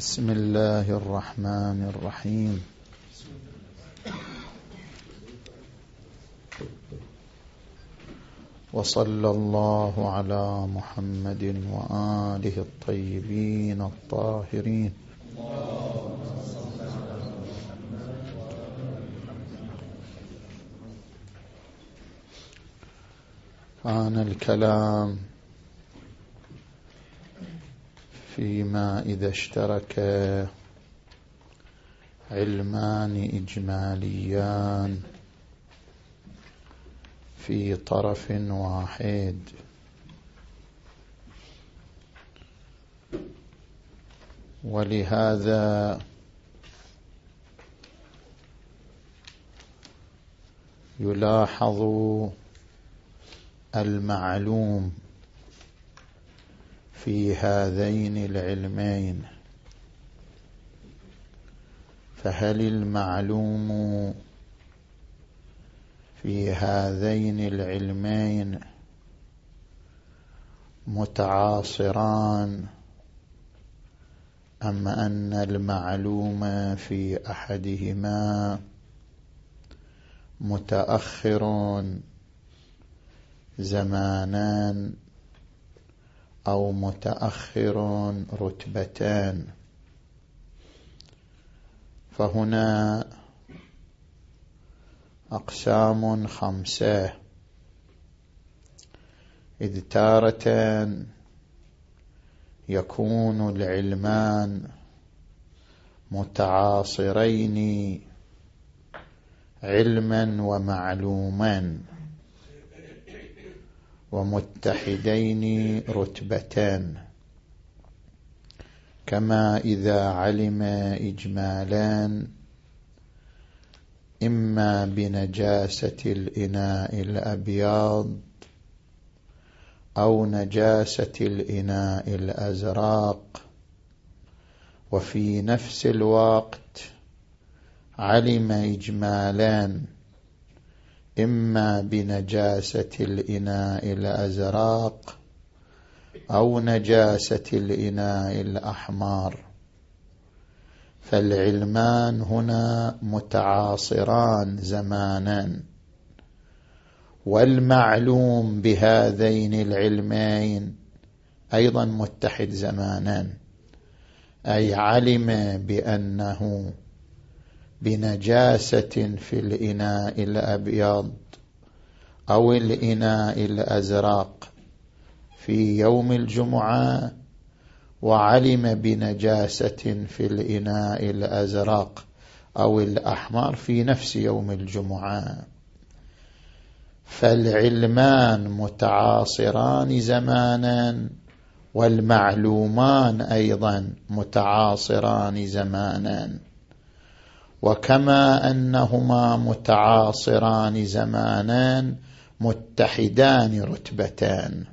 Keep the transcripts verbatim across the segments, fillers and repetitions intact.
بسم الله الرحمن الرحيم. وصلى الله على محمد وآله الطيبين الطاهرين. كان الكلام فيما إذا اشترك علمان إجماليان في طرف واحد ولهذا يلاحظ المعلوم في هذين العلمين. فهل المعلوم في هذين العلمين متعاصران أم أن المعلوم في أحدهما متأخر زمانا أو متأخر رتبتان؟ فهنا أقسام خمسة، إذ تارة يكون العلمان متعاصرين علما ومعلوما ومتحدين رتبتان، كما إذا علم إجمالان إما بنجاسة الإناء الأبيض أو نجاسة الإناء الأزرق، وفي نفس الوقت علم إجمالان إما بنجاسة الإناء الأزرق أو نجاسة الإناء الأحمر، فالعلمان هنا متعاصران زمانا، والمعلوم بهذين العلمين أيضا متحد زمانا، أي علم بأنه بنجاسة في الإناء الأبيض أو الإناء الأزرق في يوم الجمعة، وعلم بنجاسة في الإناء الأزرق أو الأحمر في نفس يوم الجمعة. فالعلمان متعاصران زمانا، والمعلومان أيضا متعاصران زمانا، وكما أنهما متعاصران زمانا متحدان رتبتان.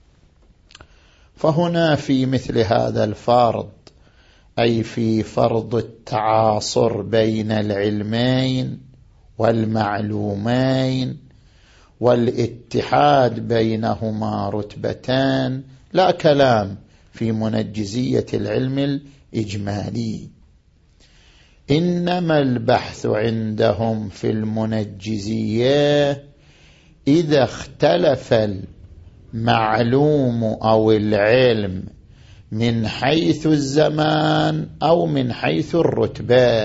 فهنا في مثل هذا الفرض، أي في فرض التعاصر بين العلمين والمعلومين والاتحاد بينهما رتبتان، لا كلام في منجزية العلم الإجمالي، إنما البحث عندهم في المنجزية إذا اختلف المعلوم أو العلم من حيث الزمان أو من حيث الرتبة،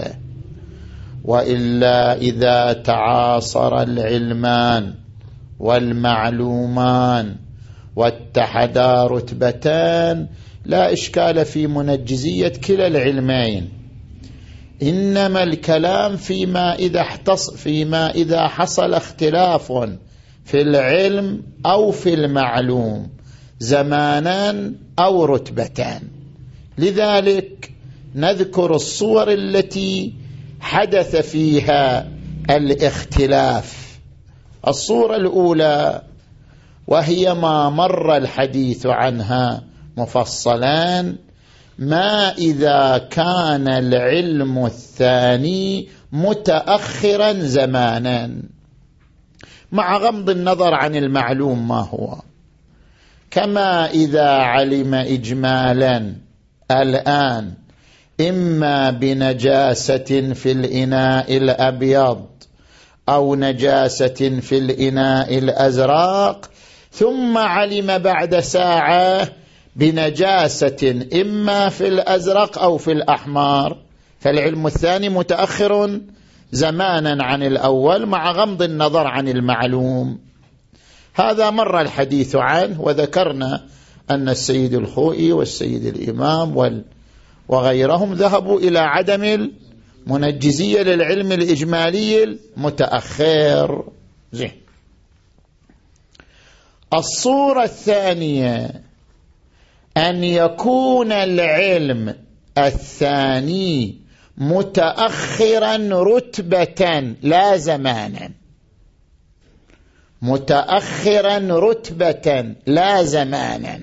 وإلا إذا تعاصر العلمان والمعلومان واتحدا رتبتان لا إشكال في منجزية كلا العلمين، إنما الكلام فيما إذا احتص فيما إذا حصل اختلاف في العلم أو في المعلوم زمانا أو رتبتان. لذلك نذكر الصور التي حدث فيها الاختلاف. الصورة الأولى وهي ما مر الحديث عنها مفصلا، ما إذا كان العلم الثاني متأخرا زمانا، مع غمض النظر عن المعلوم ما هو، كما إذا علم إجمالا الآن إما بنجاسة في الإناء الأبيض أو نجاسة في الإناء الأزرق، ثم علم بعد ساعة بنجاسة إما في الأزرق أو في الأحمر، فالعلم الثاني متأخر زمانا عن الأول مع غمض النظر عن المعلوم. هذا مر الحديث عنه، وذكرنا أن السيد الخوئي والسيد الإمام وغيرهم ذهبوا إلى عدم المنجزية للعلم الإجمالي المتأخر. زين. الصورة الثانية أن يكون العلم الثاني متأخرا رتبة لا زمانا، متأخرا رتبة لا زمانا.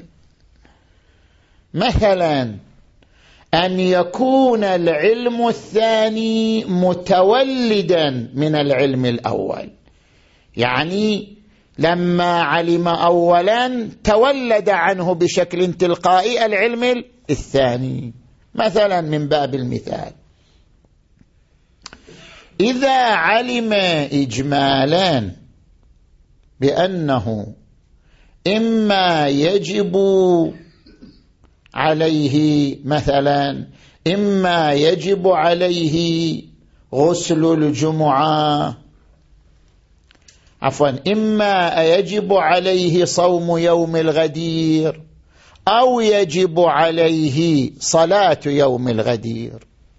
مثلا أن يكون العلم الثاني متولدا من العلم الأول، يعني لما علم أولا تولد عنه بشكل تلقائي العلم الثاني. مثلا من باب المثال، إذا علم إجمالا بأنه إما يجب عليه مثلا إما يجب عليه غسل الجمعة عفوا إما يجب عليه صوم يوم الغدير أو يجب عليه صلاة يوم الغدير،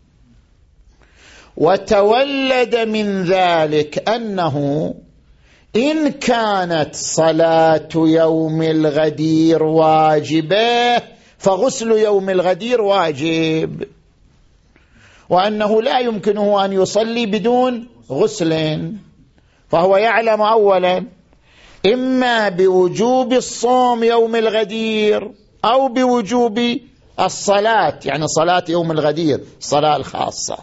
وتولد من ذلك أنه إن كانت صلاة يوم الغدير واجبة فغسل يوم الغدير واجب، وأنه لا يمكنه أن يصلي بدون غسل، فهو يعلم أولا إما بوجوب الصوم يوم الغدير أو بوجوب الصلاة، يعني صلاة يوم الغدير الصلاة الخاصة.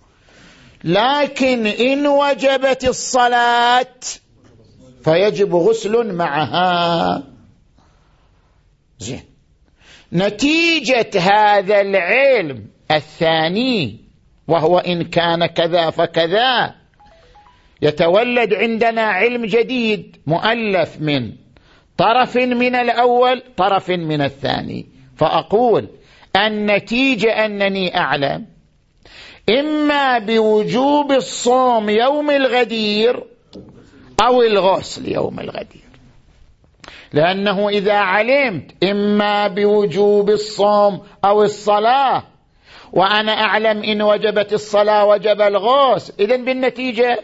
لكن إن وجبت الصلاة فيجب غسل معها. زين. نتيجة هذا العلم الثاني، وهو إن كان كذا فكذا، يتولد عندنا علم جديد مؤلف من طرف من الأول طرف من الثاني. فأقول النتيجة أنني أعلم إما بوجوب الصوم يوم الغدير أو الغسل يوم الغدير، لأنه إذا علمت إما بوجوب الصوم أو الصلاة وأنا أعلم إن وجبت الصلاة وجب الغسل، إذن بالنتيجة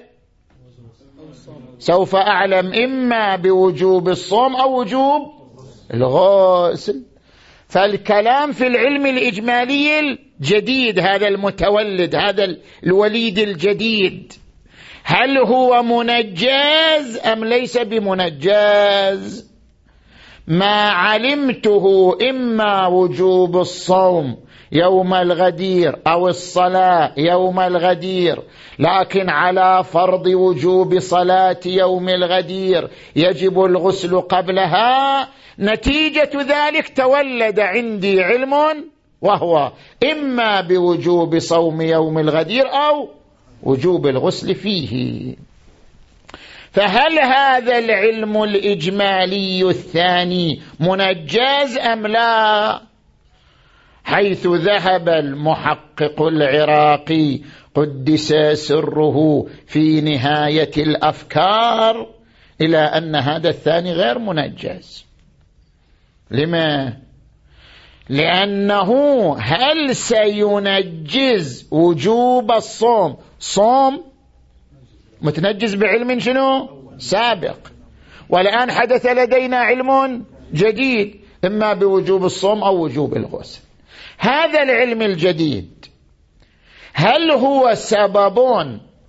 سوف أعلم إما بوجوب الصوم أو وجوب الغسل. فالكلام في العلم الإجمالي الجديد، هذا المتولد، هذا الوليد الجديد، هل هو منجز أم ليس بمنجز؟ ما علمته إما وجوب الصوم يوم الغدير أو الصلاة يوم الغدير، لكن على فرض وجوب صلاة يوم الغدير يجب الغسل قبلها، نتيجة ذلك تولد عندي علم وهو إما بوجوب صوم يوم الغدير أو وجوب الغسل فيه. فهل هذا العلم الإجمالي الثاني منجز أم لا؟ حيث ذهب المحقق العراقي قدس سره في نهاية الأفكار إلى أن هذا الثاني غير منجز. لما؟ لأنه هل سينجز وجوب الصوم؟ صوم متنجز بعلم شنو؟ سابق، والآن حدث لدينا علم جديد إما بوجوب الصوم أو وجوب الغسل. هذا العلم الجديد هل هو سبب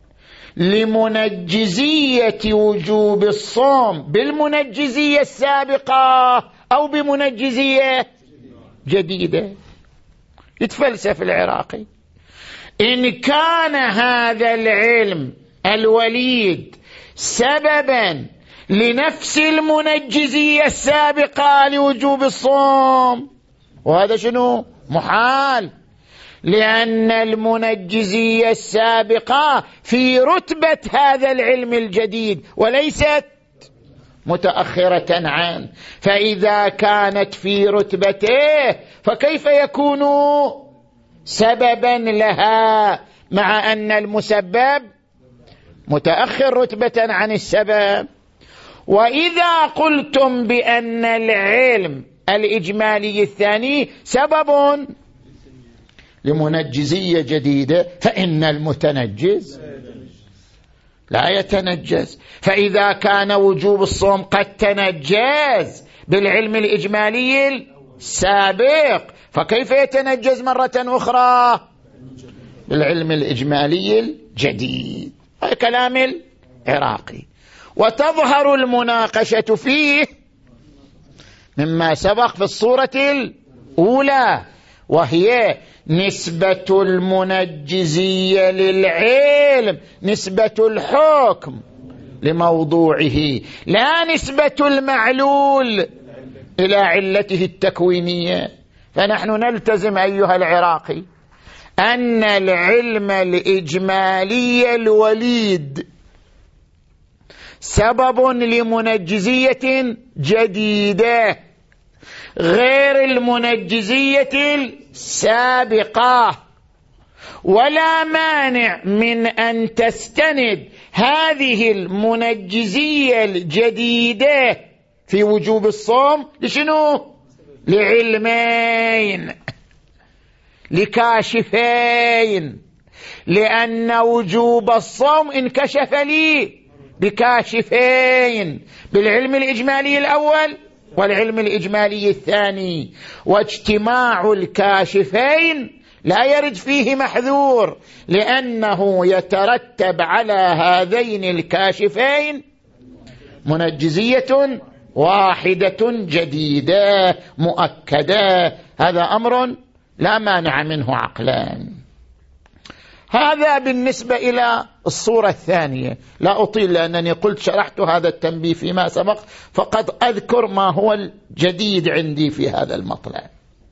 لمنجزية وجوب الصوم بالمنجزية السابقة أو بمنجزية جديدة؟ يتفلسف العراقي. إن كان هذا العلم الوليد سببا لنفس المنجزية السابقة لوجوب الصوم، وهذا شنو؟ محال، لأن المنجزية السابقة في رتبة هذا العلم الجديد وليست متأخرة عنه، فإذا كانت في رتبته فكيف يكون سببا لها مع أن المسبب متأخر رتبة عن السبب؟ وإذا قلتم بأن العلم الإجمالي الثاني سبب لمنجزية جديدة فإن المتنجز لا يتنجز، فإذا كان وجوب الصوم قد تنجز بالعلم الإجمالي السابق فكيف يتنجز مرة أخرى بالعلم الإجمالي الجديد؟ هذا كلام العراقي. وتظهر المناقشة فيه مما سبق في الصورة الأولى، وهي نسبة المنجزية للعلم نسبة الحكم لموضوعه، لا نسبة المعلول إلى علته التكوينية. فنحن نلتزم أيها العراقي أن العلم الإجمالي الوليد سبب لمنجزية جديدة غير المنجزية السابقة، ولا مانع من أن تستند هذه المنجزية الجديدة في وجوب الصوم لشنو؟ لعلمين لكاشفين، لأن وجوب الصوم انكشف لي بكاشفين، بالعلم الإجمالي الأول والعلم الإجمالي الثاني، واجتماع الكاشفين لا يرد فيه محذور، لأنه يترتب على هذين الكاشفين منجزية واحدة جديدة مؤكدة. هذا أمر لا مانع منه عقلا. هذا بالنسبة إلى الصورة الثانية. لا أطيل لأنني قلت شرحت هذا التنبيه فيما سبق، فقد أذكر ما هو الجديد عندي في هذا المطلب.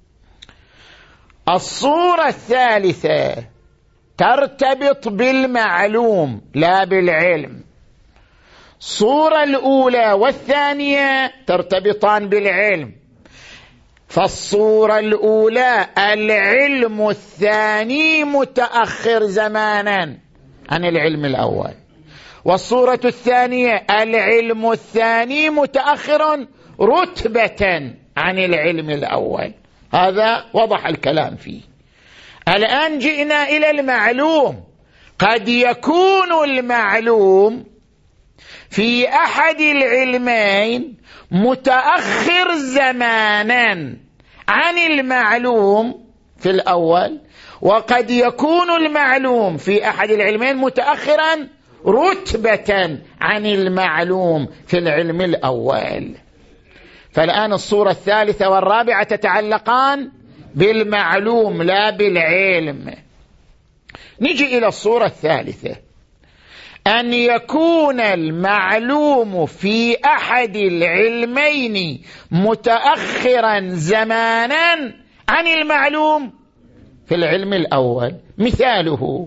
الصورة الثالثة ترتبط بالمعلوم لا بالعلم. الصورة الأولى والثانية ترتبطان بالعلم، فالصورة الأولى العلم الثاني متأخر زمانا عن العلم الأول، والصورة الثانية العلم الثاني متأخر رتبة عن العلم الأول. هذا وضح الكلام فيه. الآن جئنا إلى المعلوم. قد يكون المعلوم في أحد العلمين متأخر زمانا عن المعلوم في الأول، وقد يكون المعلوم في أحد العلمين متأخرا رتبة عن المعلوم في العلم الأول. فالآن الصورة الثالثة والرابعة تتعلقان بالمعلوم لا بالعلم. نجي إلى الصورة الثالثة، أن يكون المعلوم في أحد العلمين متأخرا زمانا عن المعلوم في العلم الأول. مثاله: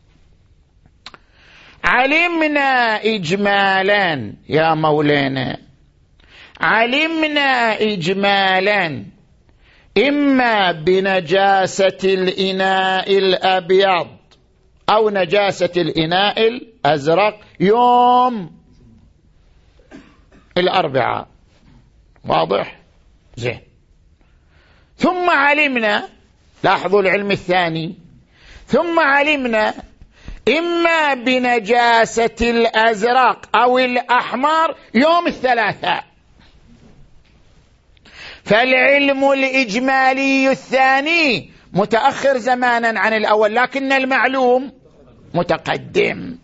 علمنا إجمالا يا مولانا، علمنا إجمالا إما بنجاسة الإناء الأبيض أو نجاسة الإناء الأزرق يوم الأربعاء. واضح؟ زين. ثم علمنا، لاحظوا العلم الثاني، ثم علمنا إما بنجاسة الأزرق أو الأحمر يوم الثلاثاء. فالعلم الإجمالي الثاني متأخر زمانا عن الأول، لكن المعلوم متقدم.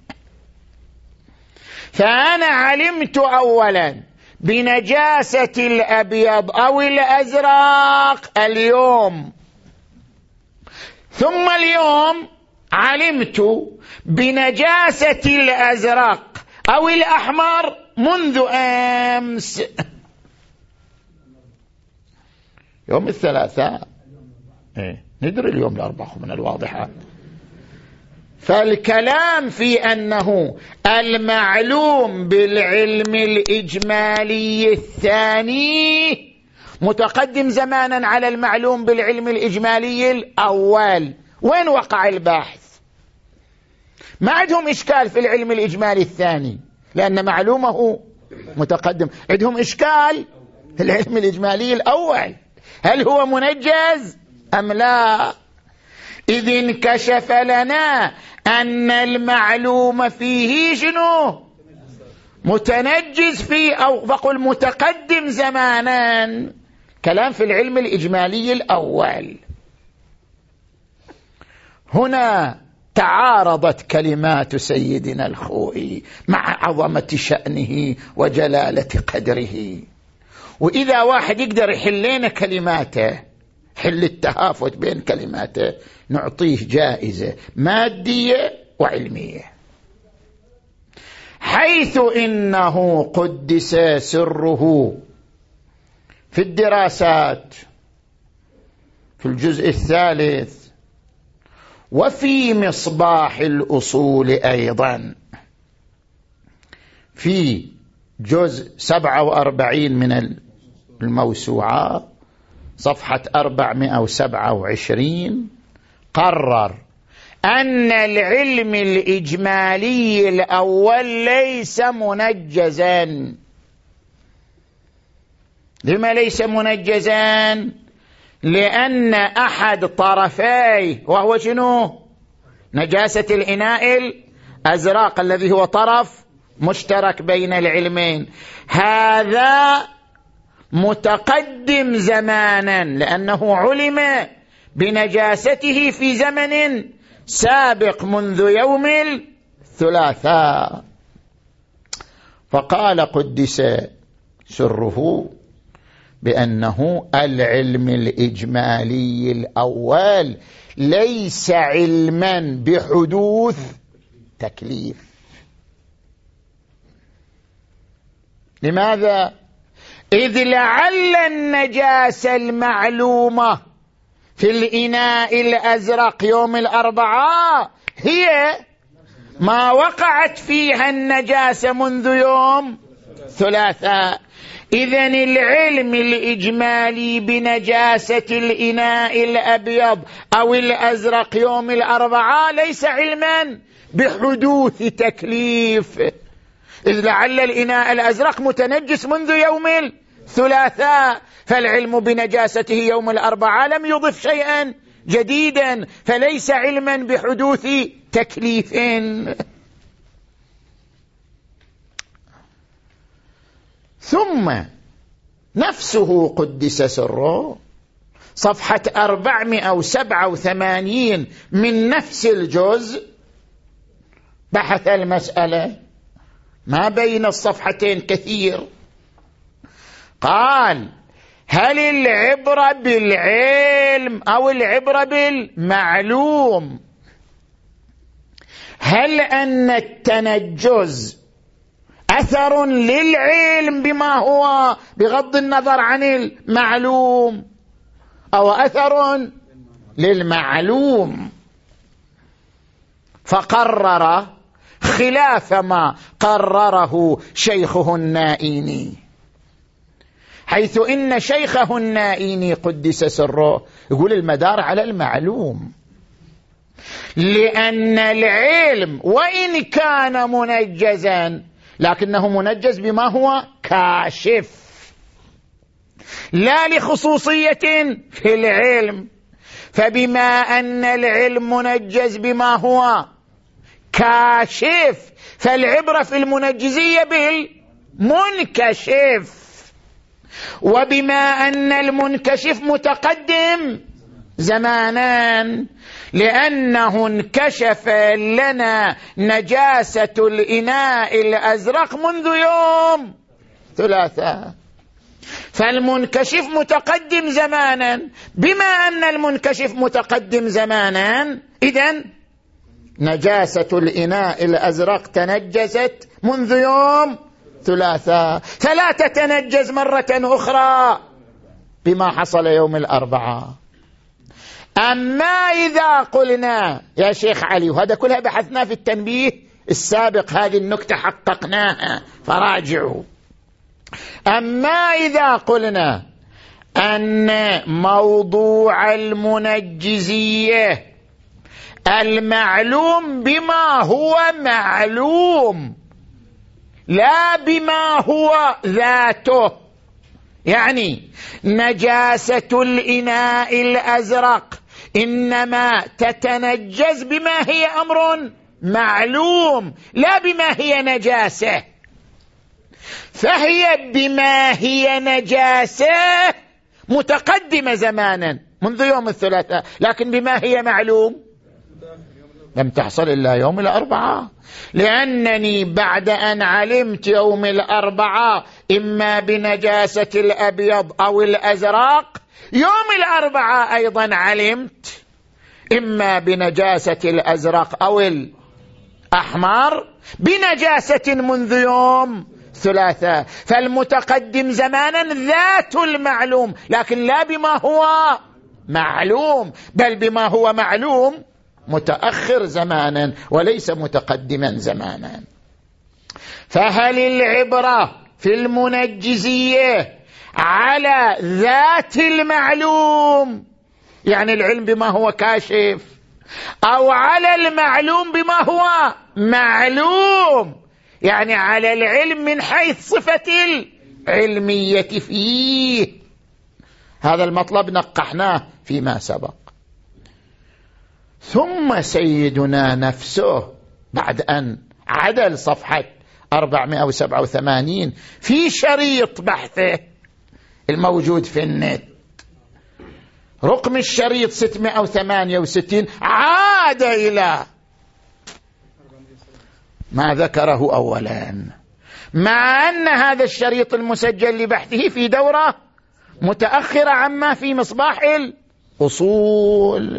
فأنا علمت أولا بنجاسة الأبيض أو الأزرق اليوم، ثم اليوم علمت بنجاسة الأزرق أو الأحمر منذ أمس يوم الثلاثاء. إيه؟ ندري اليوم الأربعاء من الواضحات. فالكلام في أنه المعلوم بالعلم الإجمالي الثاني متقدم زمانا على المعلوم بالعلم الإجمالي الأول. وين وقع الباحث؟ ما عندهم إشكال في العلم الإجمالي الثاني لأن معلومه متقدم، عندهم إشكال في العلم الإجمالي الأول، هل هو منجز أم لا؟ إذ انكشف لنا أن المعلوم فيه شنو؟ متنجز فيه، أو فقل متقدم زمانا. كلام في العلم الإجمالي الأول. هنا تعارضت كلمات سيدنا الخوئي مع عظمة شأنه وجلالة قدره. وإذا واحد يقدر يحلين كلماته، حل التهافت بين كلماته، نعطيه جائزة مادية وعلمية، حيث إنه قدس سره في الدراسات في الجزء الثالث وفي مصباح الأصول أيضا في جزء سبعة وأربعين من الموسوعة صفحة أربعمائة وسبعة وعشرين قرر أن العلم الإجمالي الأول ليس منجزا. لما ليس منجزا؟ لأن أحد طرفيه وهو شنو؟ نجاسة الإناء الأزرق الذي هو طرف مشترك بين العلمين، هذا متقدم زمانا لأنه علم بنجاسته في زمن سابق منذ يوم الثلاثاء. فقال قدس سره بأنه العلم الإجمالي الأول ليس علما بحدوث تكليف. لماذا؟ إذ لعل النجاسة المعلومة في الإناء الأزرق يوم الأربعاء هي ما وقعت فيها النجاسة منذ يوم ثلاثاء. إذن العلم الإجمالي بنجاسة الإناء الأبيض أو الأزرق يوم الأربعاء ليس علما بحدوث تكليف، إذ لعل الإناء الأزرق متنجس منذ يوم الثلاثاء، فالعلم بنجاسته يوم الأربعاء لم يضف شيئا جديدا، فليس علما بحدوث تكليف. ثم نفسه قدس سره صفحة أربعمائة وسبعة وثمانين من نفس الجزء بحث المسألة ما بين الصفحتين كثير. قال: هل العبرة بالعلم أو العبرة بالمعلوم؟ هل أن التنجز أثر للعلم بما هو بغض النظر عن المعلوم، أو أثر للمعلوم؟ فقرر خلاف ما قرره شيخه النائيني، حيث إن شيخه النائيني قدس سره يقول المدار على المعلوم، لأن العلم وإن كان منجزا لكنه منجز بما هو كاشف، لا لخصوصية في العلم. فبما أن العلم منجز بما هو كاشف، فالعبرة في المنجزية بالمنكشف. وبما أن المنكشف متقدم زمانا لأنه انكشف لنا نجاسة الإناء الأزرق منذ يوم ثلاثاء، فالمنكشف متقدم زمانا. بما أن المنكشف متقدم زمانا، إذن نجاسة الإناء الأزرق تنجست منذ يوم ثلاثاء، فلا تتنجز مرة أخرى بما حصل يوم الأربعاء. أما إذا قلنا يا شيخ علي، وهذا كلها بحثنا في التنبيه السابق، هذه النكتة حققناها فراجعوا. أما إذا قلنا أن موضوع المنجزية المعلوم بما هو معلوم لا بما هو ذاته، يعني نجاسة الإناء الأزرق إنما تتنجز بما هي أمر معلوم لا بما هي نجاسة، فهي بما هي نجاسة متقدمة زمانا منذ يوم الثلاثاء، لكن بما هي معلوم لم تحصل إلا يوم الأربعاء، لأنني بعد أن علمت يوم الأربعاء إما بنجاسة الأبيض أو الأزرق، يوم الأربعاء أيضا علمت إما بنجاسة الأزرق أو الأحمر بنجاسة منذ يوم ثلاثاء، فالمتقدم زمانا ذات المعلوم، لكن لا بما هو معلوم، بل بما هو معلوم متأخر زمانا وليس متقدما زمانا. فهل العبرة في المنجزية على ذات المعلوم، يعني العلم بما هو كاشف، أو على المعلوم بما هو معلوم، يعني على العلم من حيث صفة العلمية فيه؟ هذا المطلب نقحناه فيما سبق. ثم سيدنا نفسه بعد أن عدل صفحة أربعمائة وسبعة وثمانين في شريط بحثه الموجود في النت، رقم الشريط ستمائة وثمانية وستين، عاد إلى ما ذكره أولا، مع أن هذا الشريط المسجل لبحثه في دورة متأخرة عما في مصباح الأصول.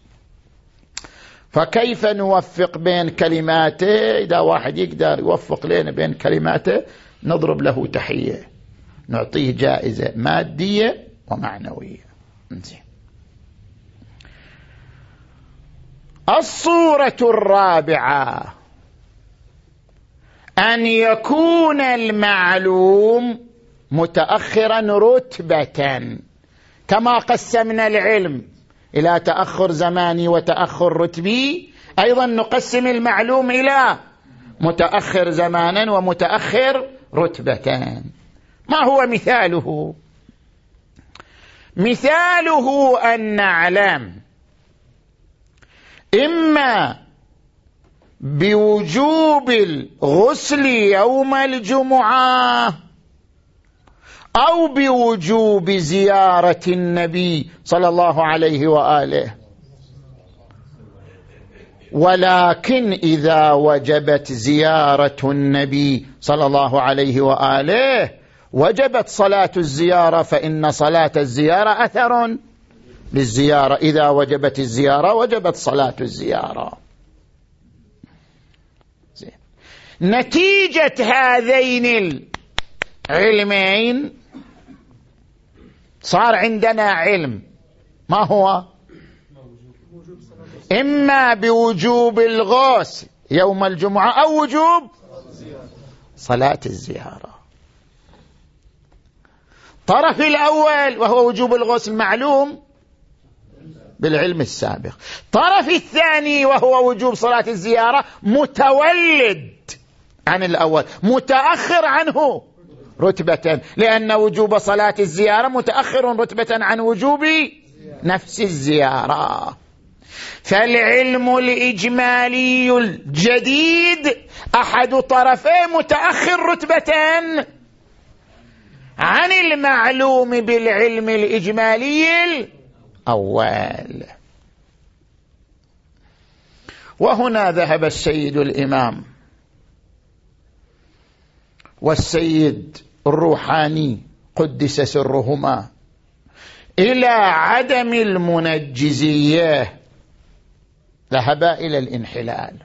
فكيف نوفق بين كلماته؟ إذا واحد يقدر يوفق لنا بين كلماته نضرب له تحية، نعطيه جائزة مادية ومعنوية. الصورة الرابعة أن يكون المعلوم متأخرا رتبة، كما قسمنا العلم إلى تأخر زماني وتأخر رتبي، أيضا نقسم المعلوم إلى متأخر زمانا ومتأخر رتبتان. ما هو مثاله؟ مثاله أن نعلم إما بوجوب الغسل يوم الجمعة أو بوجوب زيارة النبي صلى الله عليه وآله، ولكن إذا وجبت زيارة النبي صلى الله عليه وآله وجبت صلاة الزيارة، فإن صلاة الزيارة أثر للزيارة، إذا وجبت الزيارة وجبت صلاة الزيارة. نتيجة هذين العلمين صار عندنا علم، ما هو؟ إما بوجوب الغسل يوم الجمعة أو وجوب صلاة الزيارة. طرف الأول وهو وجوب الغسل معلوم بالعلم السابق، طرف الثاني وهو وجوب صلاة الزيارة متولد عن الأول، متأخر عنه رتبة، لأن وجوب صلاة الزيارة متأخر رتبة عن وجوب نفس الزيارة. فالعلم الإجمالي الجديد أحد طرفيه متأخر رتبة عن المعلوم بالعلم الإجمالي الأول. وهنا ذهب السيد الإمام والسيد الروحاني قدس سرهما إلى عدم المنجزية، ذهبا إلى الانحلال.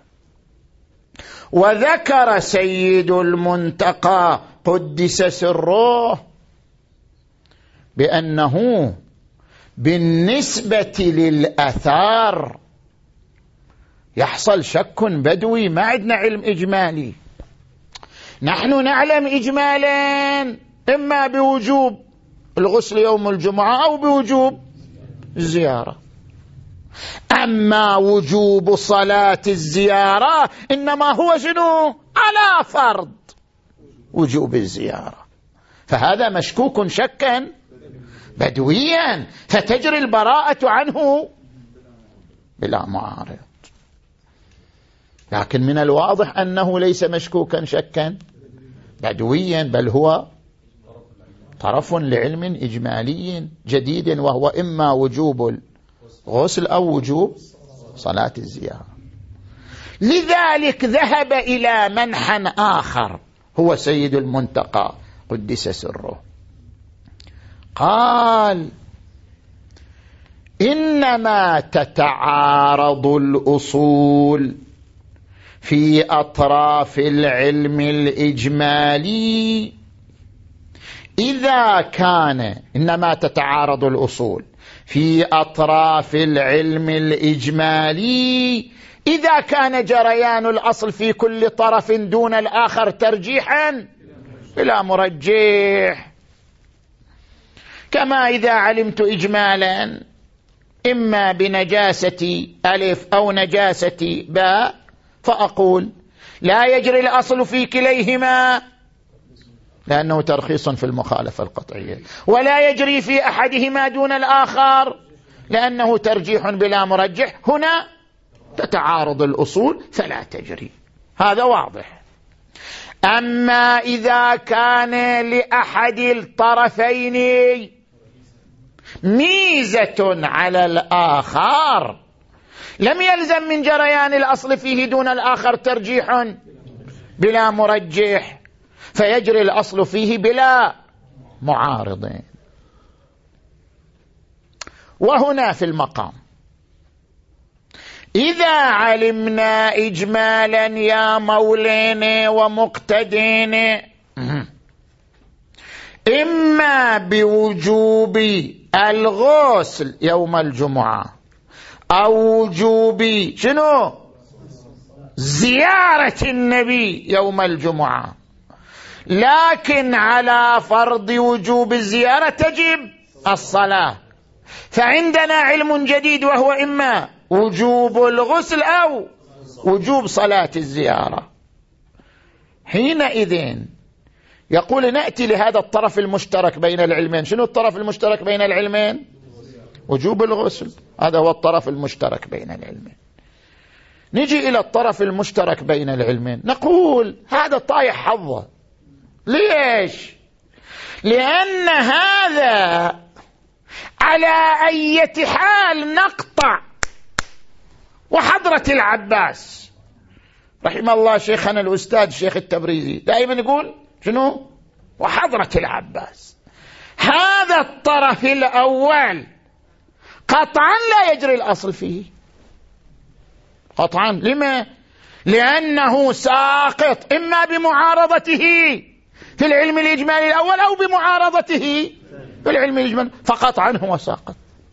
وذكر سيد المنتقى قدس سره بأنه بالنسبة للأثار يحصل شك بدوي، ما عندنا علم إجمالي. نحن نعلم إجمالا إما بوجوب الغسل يوم الجمعة أو بوجوب الزيارة، أما وجوب صلاة الزيارة إنما هو شنو؟ على فرض وجوب الزيارة، فهذا مشكوك شكا بدويا، فتجري البراءة عنه بلا معارض. لكن من الواضح أنه ليس مشكوكا شكا بدويا، بل هو طرف لعلم إجمالي جديد، وهو إما وجوب الغسل أو وجوب صلاة الزيارة. لذلك ذهب إلى منحى آخر هو سيد المنتقى قدس سره، قال إنما تتعارض الأصول في أطراف العلم الإجمالي إذا كان إنما تتعارض الأصول في أطراف العلم الإجمالي إذا كان جريان الأصل في كل طرف دون الآخر ترجيحا بلا مرجح، كما إذا علمت إجمالا إما بنجاسة ألف أو نجاسة باء فأقول لا يجري الأصل في كليهما لأنه ترخيص في المخالفة القطعية، ولا يجري في أحدهما دون الآخر لأنه ترجيح بلا مرجح، هنا تتعارض الأصول فلا تجري، هذا واضح. أما إذا كان لأحد الطرفين ميزة على الآخر لم يلزم من جريان الأصل فيه دون الآخر ترجيح بلا مرجح، فيجري الأصل فيه بلا معارضين. وهنا في المقام إذا علمنا إجمالا يا مولين ومقتدين إما بوجوب الغسل يوم الجمعة أو وجوب شنو زيارة النبي يوم الجمعة، لكن على فرض وجوب الزيارة تجب الصلاة، فعندنا علم جديد وهو إما وجوب الغسل أو وجوب صلاة الزيارة. حينئذ يقول نأتي لهذا الطرف المشترك بين العلمين. شنو الطرف المشترك بين العلمين؟ وجوب الغسل، هذا هو الطرف المشترك بين العلمين. نجي إلى الطرف المشترك بين العلمين نقول هذا طايح حظه. ليش؟ لأن هذا على أي حال نقطع وحضرة العباس رحمه الله شيخنا الأستاذ شيخ التبريزي دائما يقول شنو؟ وحضرة العباس. هذا الطرف الأول قطعا لا يجري الأصل فيه قطعا. لما؟ لأنه ساقط إما بمعارضته في العلم الإجمالي الأول أو بمعارضته في العلم الإجمالي، فقطعا هو ساقط.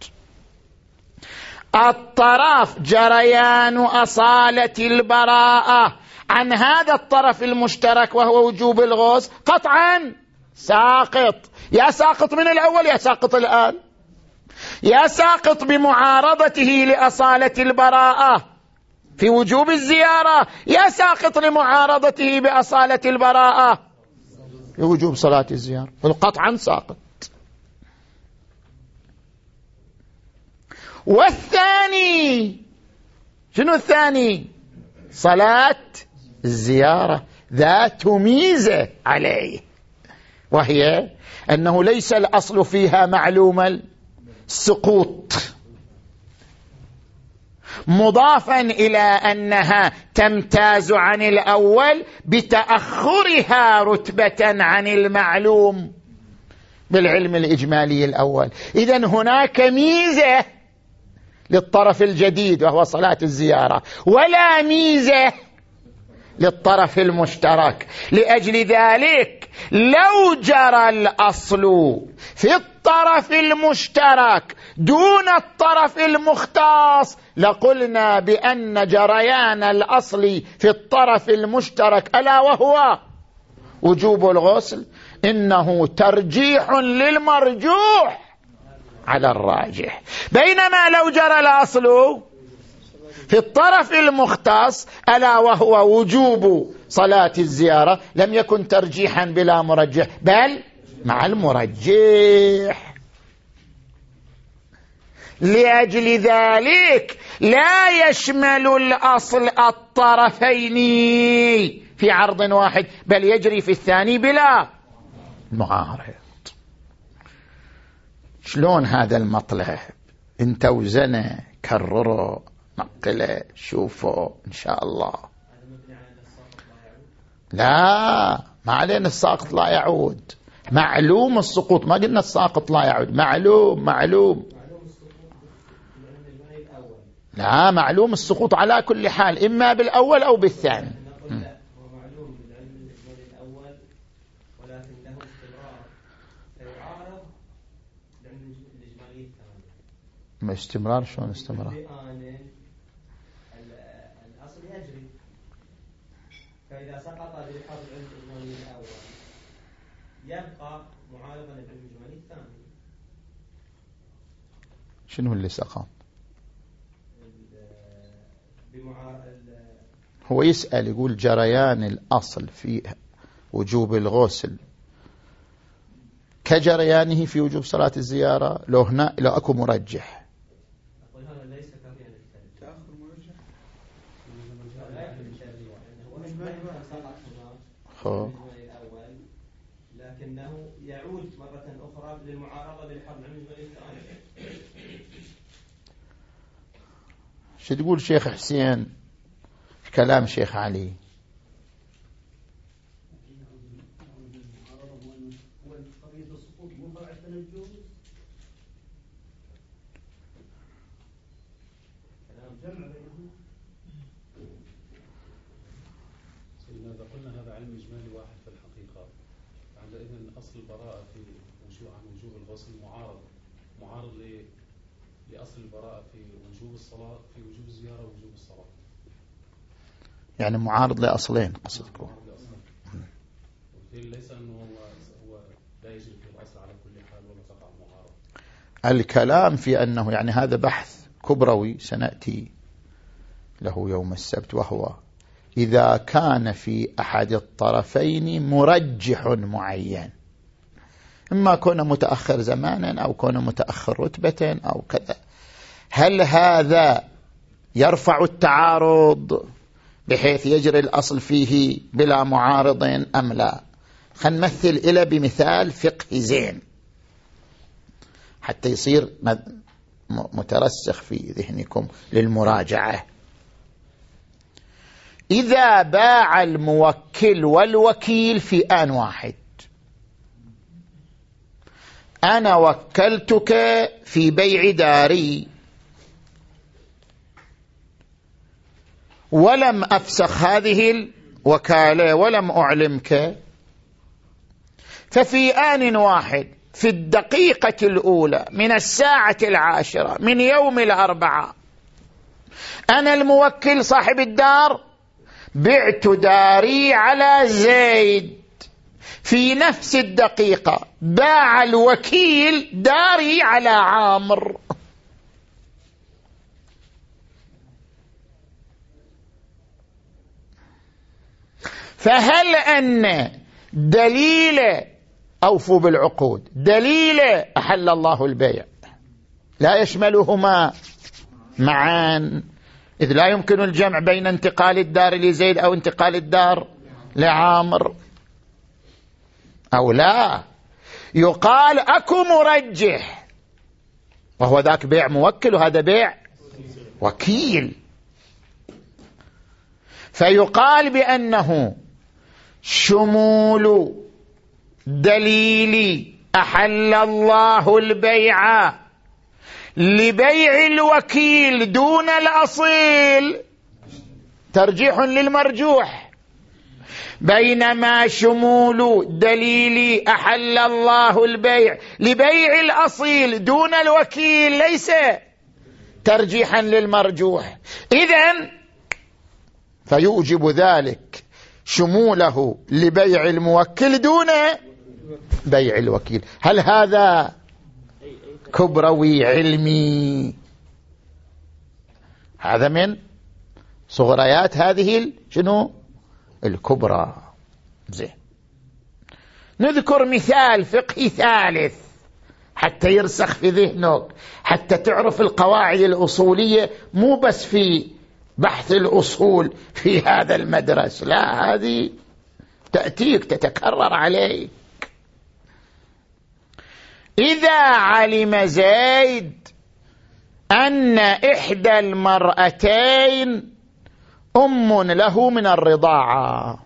الطرف جريان أصالة البراءة عن هذا الطرف المشترك وهو وجوب الغسل قطعا ساقط، يا ساقط من الأول يا ساقط الآن، يا ساقط بمعارضته لأصالة البراءة في وجوب الزيارة، يا ساقط لمعارضته بأصالة البراءة في وجوب صلاة الزيارة، قطعا ساقط. والثاني شنو الثاني؟ صلاة الزيارة ذات ميزة عليه، وهي أنه ليس الأصل فيها معلوم السقوط، مضافا إلى أنها تمتاز عن الأول بتأخرها رتبة عن المعلوم بالعلم الإجمالي الأول. إذن هناك ميزة للطرف الجديد وهو صلاة الزيارة، ولا ميزة للطرف المشترك. لأجل ذلك لو جرى الأصل في الطرف المشترك دون الطرف المختص لقلنا بأن جريان الأصل في الطرف المشترك ألا وهو وجوب الغسل إنه ترجيح للمرجوح على الراجح، بينما لو جرى الأصل في الطرف المختص ألا وهو وجوب صلاة الزيارة لم يكن ترجيحا بلا مرجح بل مع المرجح. لأجل ذلك لا يشمل الأصل الطرفين في عرض واحد بل يجري في الثاني بلا معارض. شلون هذا المطلب؟ انت وزنه كرره نقله شوفوا إن شاء الله. لا ما علينا الساقط لا يعود، معلوم السقوط، ما قلنا الساقط لا يعود، معلوم معلوم لا معلوم السقوط على كل حال إما بالأول أو بالثاني. ما استمرار شلون استمرار؟ الأصل يجري، فإذا سقط بالحظ الإجمالي الأول يبقى معارضا بالإجمالي الثاني. شنو اللي سقط؟ هو يسأل يقول جريان الأصل في وجوب الغسل كجريانه في وجوب صلاة الزيارة لو هنا لو أكو مرجح. لكنه يعود مرة أخرى للمعارضة بالحظ الإجمالي الثاني. شو تقول شيخ حسين في كلام شيخ علي؟ إذا قلنا هذا علم إجمالي واحد في الحقيقة عندئذ أصل البراءة في وجوب عن وجوب الغسل معارض معارض لأصل البراءة في وجوب الصلاة في وجوب الزيارة ووجوب الصلاة، يعني معارض لأصلين قصدكم. ليس أنه هو هو لا يجري في الأصل على كل حال ولا تقع معارض. الكلام في أنه يعني هذا بحث كبروي سنأتي له يوم السبت، وهو إذا كان في أحد الطرفين مرجح معين، إما كون متأخر زمانا أو كون متأخر رتبة أو كذا، هل هذا يرفع التعارض بحيث يجري الأصل فيه بلا معارض أم لا؟ خلينا نمثل إلى بمثال فقهي زين حتى يصير مترسخ في ذهنكم للمراجعة. إذا باع الموكل والوكيل في آن واحد، أنا وكلتك في بيع داري ولم أفسخ هذه الوكالة ولم أعلمك، ففي آن واحد في الدقيقة الأولى من الساعة العاشرة من يوم الأربعاء أنا الموكل صاحب الدار بعت داري على زيد، في نفس الدقيقة باع الوكيل داري على عامر. فهل أن دليل أوفوا بالعقود دليل أحل الله البيع لا يشملهما معا، إذ لا يمكن الجمع بين انتقال الدار لزيد أو انتقال الدار لعامر، أو لا يقال أكو مرجح وهو ذاك بيع موكل وهذا بيع وكيل، فيقال بأنه شمول دليل أحل الله البيع لبيع الوكيل دون الأصيل ترجيح للمرجوح، بينما شمول دليل أحل الله البيع لبيع الأصيل دون الوكيل ليس ترجيحا للمرجوح، إذن فيوجب ذلك شموله لبيع الموكل دون بيع الوكيل. هل هذا كبروي علمي؟ هذا من صغريات هذه شنو الكبرى. زين، نذكر مثال فقهي ثالث حتى يرسخ في ذهنك، حتى تعرف القواعد الأصولية مو بس في بحث الأصول في هذا المدرس، لا، هذه تأتيك تتكرر عليك. إذا علم زيد أن إحدى المرأتين أم له من الرضاعة،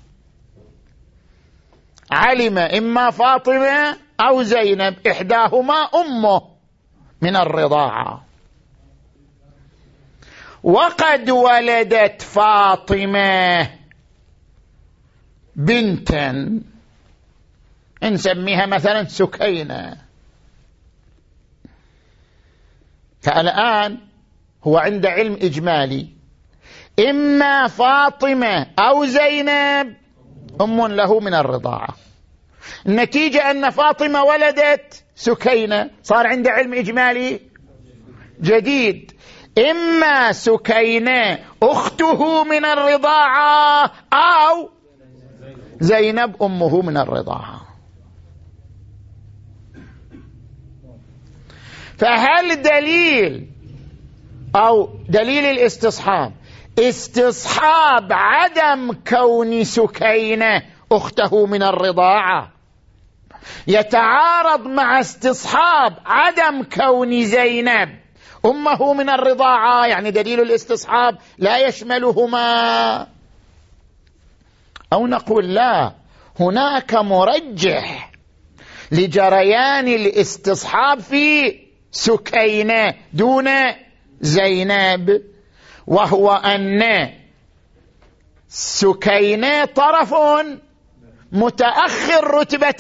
علم إما فاطمة أو زينب، إحداهما أمه من الرضاعة، وقد ولدت فاطمة بنتا نسميها مثلا سكينة. فالآن هو عند علم إجمالي، إما فاطمة أو زينب أم له من الرضاعة، النتيجة أن فاطمة ولدت سكينة، صار عنده علم إجمالي جديد، إما سكينة أخته من الرضاعة أو زينب أمه من الرضاعة. فهل دليل أو دليل الاستصحاب استصحاب عدم كون سكينة أخته من الرضاعة يتعارض مع استصحاب عدم كون زينب أمه من الرضاعة؟ يعني دليل الاستصحاب لا يشملهما، أو نقول لا، هناك مرجح لجريان الاستصحاب في سكينة دون زينب، وهو أن سكينة طرف متأخر رتبة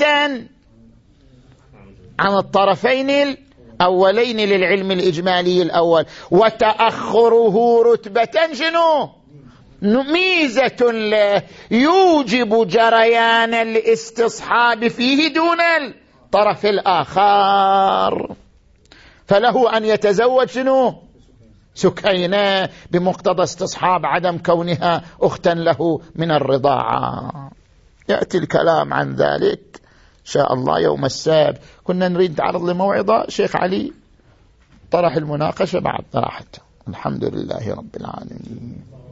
عن الطرفين الأولين للعلم الإجمالي الأول، وتأخره رتبة شنو؟ ميزة له يوجب جريان الاستصحاب فيه دون الطرف الآخر، فله أن يتزوج شنو؟ سكينة بمقتضى استصحاب عدم كونها أختا له من الرضاعة. يأتي الكلام عن ذلك إن شاء الله يوم السبت. كنا نريد نتعرض لموعظة، شيخ علي طرح المناقشة بعد طرحته. الحمد لله رب العالمين.